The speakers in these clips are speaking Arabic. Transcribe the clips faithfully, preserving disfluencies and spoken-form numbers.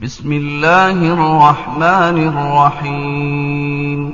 بسم الله الرحمن الرحيم.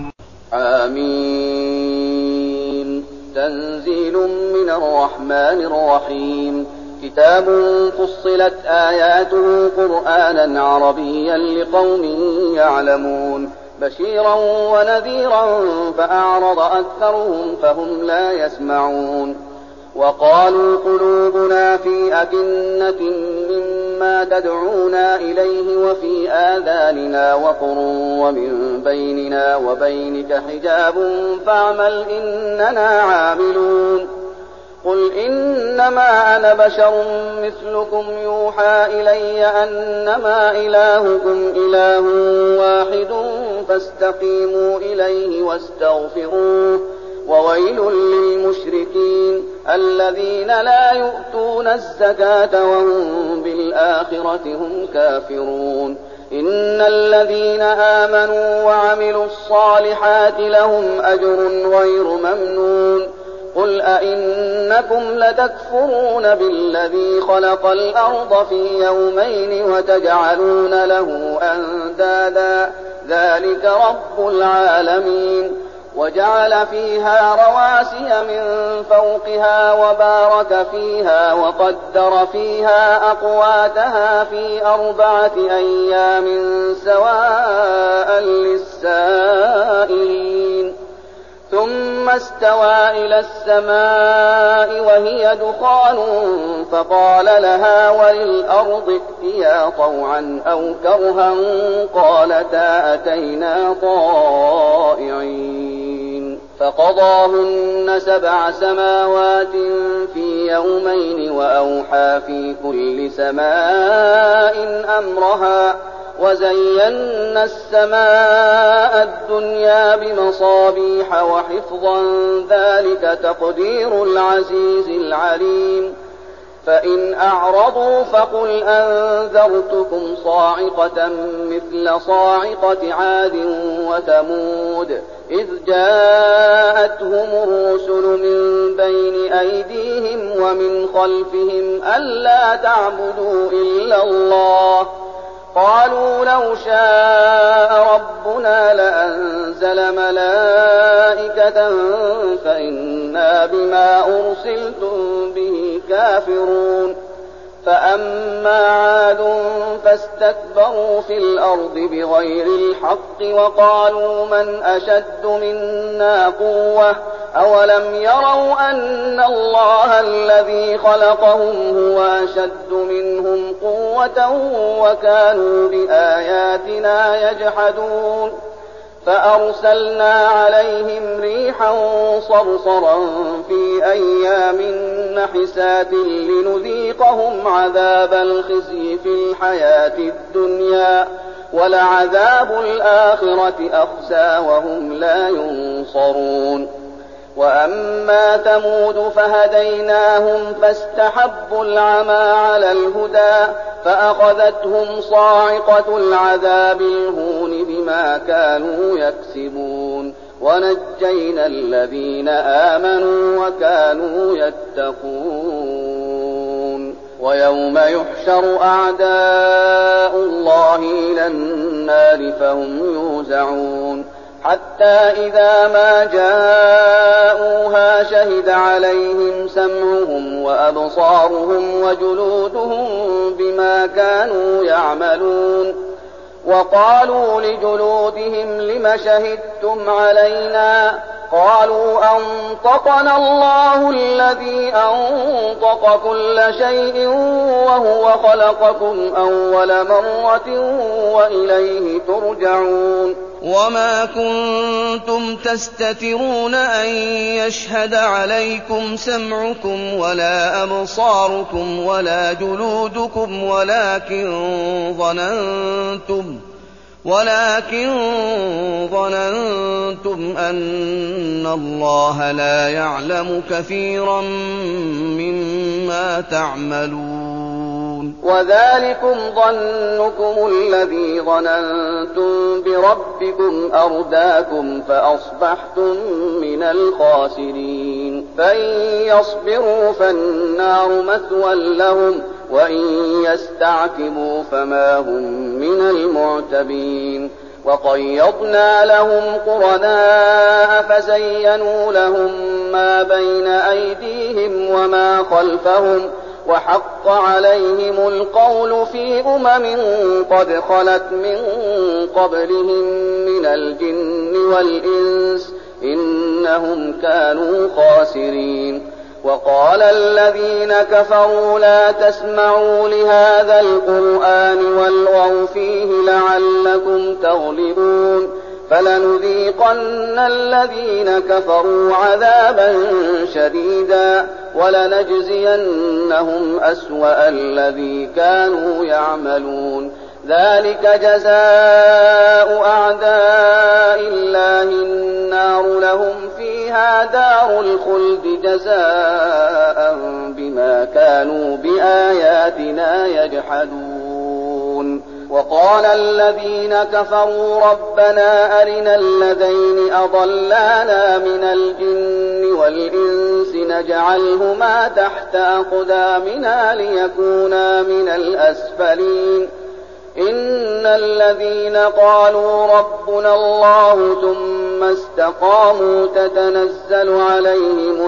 آمين. تنزيل من الرحمن الرحيم. كتاب فصلت آياته قرآنا عربيا لقوم يعلمون، بشيرا ونذيرا فأعرض أكثرهم فهم لا يسمعون. وقالوا قلوبنا في أكنة مما تدعونا إليه وفي آذاننا وقر ومن بيننا وبينك حجاب فاعمل إننا عاملون. قل إنما أنا بشر مثلكم يوحى إلي أنما إلهكم إله واحد فاستقيموا إليه واستغفروه. وويل للمشركين الذين لا يؤتون الزكاة وهم بالآخرة هم كافرون. إن الذين آمنوا وعملوا الصالحات لهم أجر غير ممنون. قل أئنكم لتكفرون بالذي خلق الأرض في يومين وتجعلون له أندادا ذلك رب العالمين. وجعل فيها رواسي من فوقها وبارك فيها وقدر فيها أقواتها في أربعة أيام سواء للسائلين. ثم استوى إلى السماء وهي دخان فقال لها وللأرض ائتيا طوعا أو كرها قالتا أتينا طائعين. فقضاهن سبع سماوات في يومين وأوحى في كل سماء أمرها وزينا السماء الدنيا بمصابيح وحفظا ذلك تقدير العزيز العليم. فإن أعرضوا فقل أنذرتكم صاعقة مثل صاعقة عاد وثمود إذ جاءتهم الرسل من بين أيديهم ومن خلفهم ألا تعبدوا إلا الله قالوا لو شاء ربنا لأنزل ملائكة فإنا بما أرسلتم به كافرون. فأما عاد فاستكبروا في الأرض بغير الحق وقالوا من أشد منا قوة أولم يروا أن الله الذي خلقهم هو أشد منهم قوة وكانوا بآياتنا يجحدون. فأرسلنا عليهم ريحا صرصرا في أيام نحسات لنذيقهم عذاب الخزي في الحياة الدنيا ولعذاب الآخرة أخزى وهم لا ينصرون. وأما ثمود فهديناهم فاستحبوا العمى على الهدى فأخذتهم صاعقة العذاب الهون بما كانوا يكسبون. ونجينا الذين آمنوا وكانوا يتقون. ويوم يحشر أعداء الله إلى النار فهم يوزعون حتى إذا ما جاءوها شهد عليهم سمعهم وأبصارهم وجلودهم بما كانوا يعملون. وقالوا لجلودهم لم شهدتم علينا قالوا أنطقنا الله الذي أنطق كل شيء وهو خلقكم أول مرة وإليه ترجعون. وما كنتم تستترون أن يشهد عليكم سمعكم ولا أبصاركم ولا جلودكم ولكن ظننتم ولكن ظننتم أن الله لا يعلم كثيرا مما تعملون. وذلكم ظنكم الذي ظننتم بربكم أرداكم فأصبحتم من الخاسرين. فإن يصبروا فالنار مثوى لهم وإن يستعتبوا فما هم من المعتبين وقيضنا لهم قرناء فزينوا لهم ما بين أيديهم وما خلفهم وحق عليهم القول في أمم قد خلت من قبلهم من الجن والإنس إنهم كانوا خاسرين وقال الذين كفروا لا تسمعوا لهذا القرآن والغوا فيه لعلكم تغلبون فلنذيقن الذين كفروا عذابا شديدا ولنجزينهم أسوأ الذي كانوا يعملون ذلك جزاء أعداء الله النار لهم فيها دار الخلد جزاء بما كانوا بآياتنا يجحدون وقال الذين كفروا ربنا أرنا الذين أضلانا من الجن والإنس نجعلهما تحت أقدامنا ليكونا من الأسفلين إن الذين قالوا ربنا الله ثم استقاموا تتنزل عليهم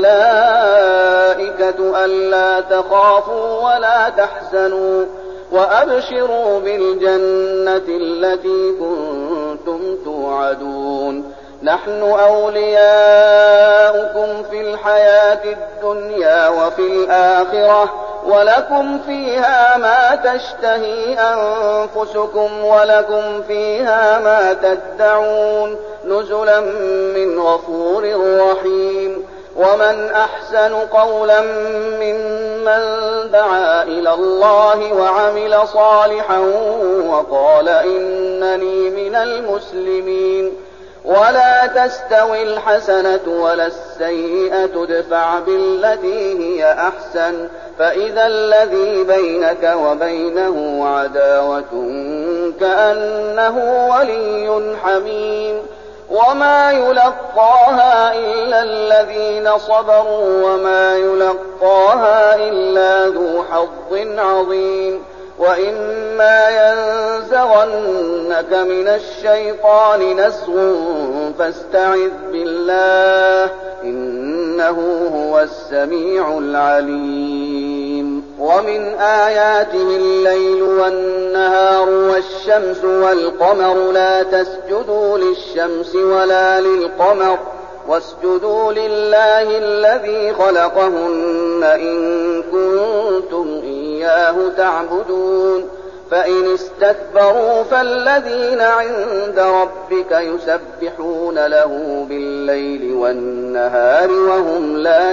الملائكة ألا تخافوا ولا تحزنوا وأبشروا بالجنة التي كنتم توعدون نحن أولياؤكم في الحياة الدنيا وفي الآخرة ولكم فيها ما تشتهي أنفسكم ولكم فيها ما تدعون نزلا من غفور رحيم ومن أحسن قولا ممن دعا إلى الله وعمل صالحا وقال إنني من المسلمين ولا تستوي الحسنة ولا السيئة ادفع بالتي هي أحسن فإذا الذي بينك وبينه عداوة كأنه ولي حميم وما يلقاها إلا الذين صبروا وما يلقاها إلا ذو حظ عظيم وإما ينزغنك من الشيطان نزغ فاستعذ بالله إنه هو السميع العليم ومن آياته الليل والنهار والشمس والقمر لا تسجدوا للشمس ولا للقمر واسجدوا لله الذي خلقهن إن كنتم إياه تعبدون فإن استكبروا فالذين عند ربك يسبحون له بالليل والنهار وهم لا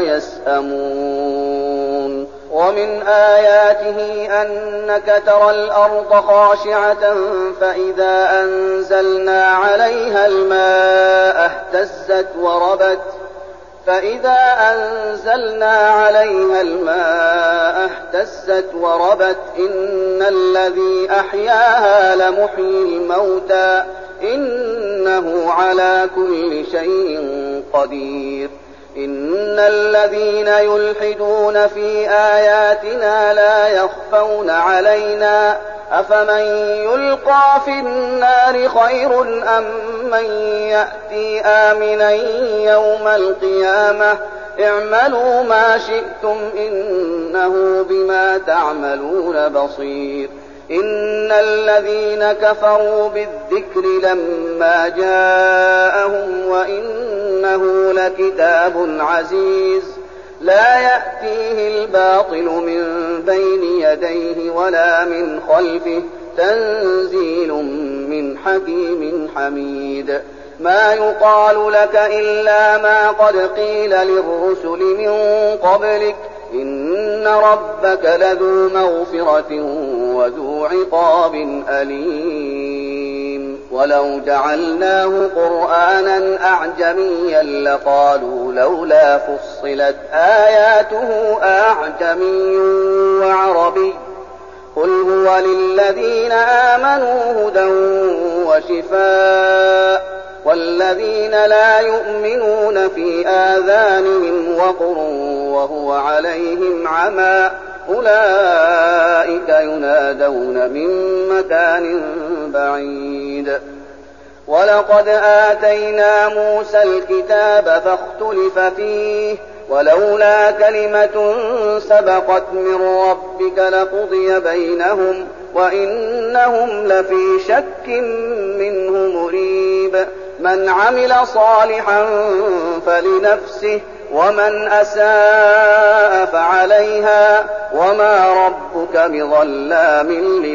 يسأمون ومن آياته أنك ترى الأرض خاشعة فإذا أنزلنا عليها الماء اهتزت وربت فإذا أنزلنا عليها الماء اهتزت وربت إن الذي أحياها لمحيي الموتى إنه على كل شيء قدير إن الذين يلحدون في آياتنا لا يخفون علينا أفمن يلقى في النار خير أم من يأتي آمنا يوم القيامة اعملوا ما شئتم إنه بما تعملون بصير إن الذين كفروا بالذكر لما جاءهم وإنه لكتاب عزيز لا يأتيه الباطل من بين يديه ولا من خلفه تنزيل من حكيم حميد ما يقال لك إلا ما قد قيل للرسل من قبلك إن ربك لذو مغفرة وذو عقاب أليم ولو جعلناه قرآنا أعجميا لقالوا لولا فصلت آياته أعجمي وعربي قل هو للذين آمنوا هدى وشفاء والذين لا يؤمنون في آذانهم وقر وهو عليهم عمى أولئك ينادون من مكان بعيد. ولقد آتينا موسى الكتاب فاختلف فيه ولولا كلمة سبقت من ربك لقضي بينهم وإنهم لفي شك منه مريب. من عمل صالحا فلنفسه ومن أساء فعليها وما ربك بظلام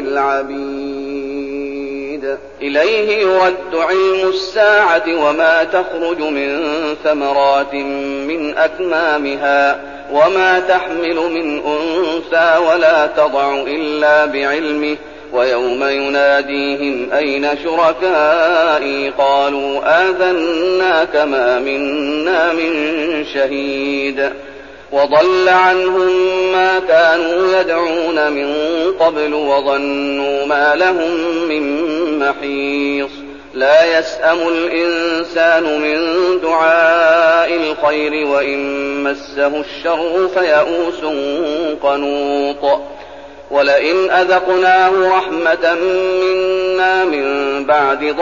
للعبيد. إليه يرد علم الساعة وما تخرج من ثمرات من أكمامها وما تحمل من أنثى ولا تضع إلا بعلمه ويوم يناديهم أين شركائي قالوا آذناك ما منا من شهيد. وضل عنهم ما كانوا يدعون من قبل وظنوا ما لهم من محيص. لا يسأم الإنسان من دعاء الخير وإن مسه الشر فيئوس قنوط. ولئن أذقناه رحمة منا من بعد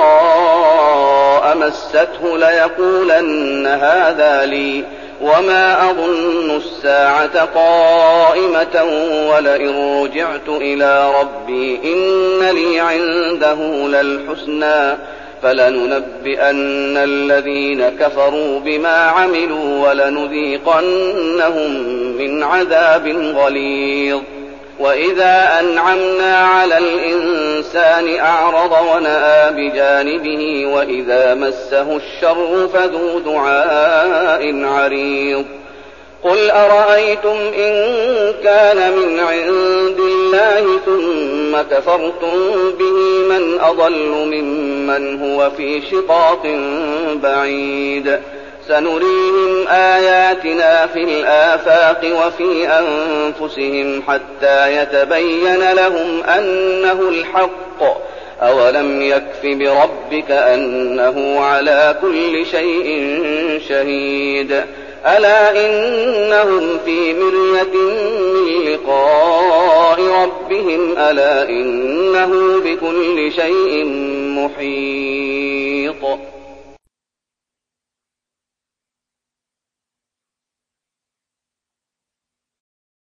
ضراء مسته ليقولن هذا لي وما أظن الساعة قائمة ولئن رجعت إلى ربي إن لي عنده للحسنى فلننبئن الذين كفروا بما عملوا ولنذيقنهم من عذاب غليظ. وإذا أنعمنا على الإنسان أعرض ونأى بجانبه وإذا مسه الشر فذو دعاء عريض. قل أرأيتم إن كان من عند الله ثم كفرتم به من أضل ممن هو في شقاق بعيد. سنريهم آياتنا في الآفاق وفي أنفسهم حتى يتبين لهم أنه الحق. أولم يكف بربك أنه على كل شيء شهيد. ألا إنهم في مرية من لقاء ربهم ألا إنه بكل شيء محيط.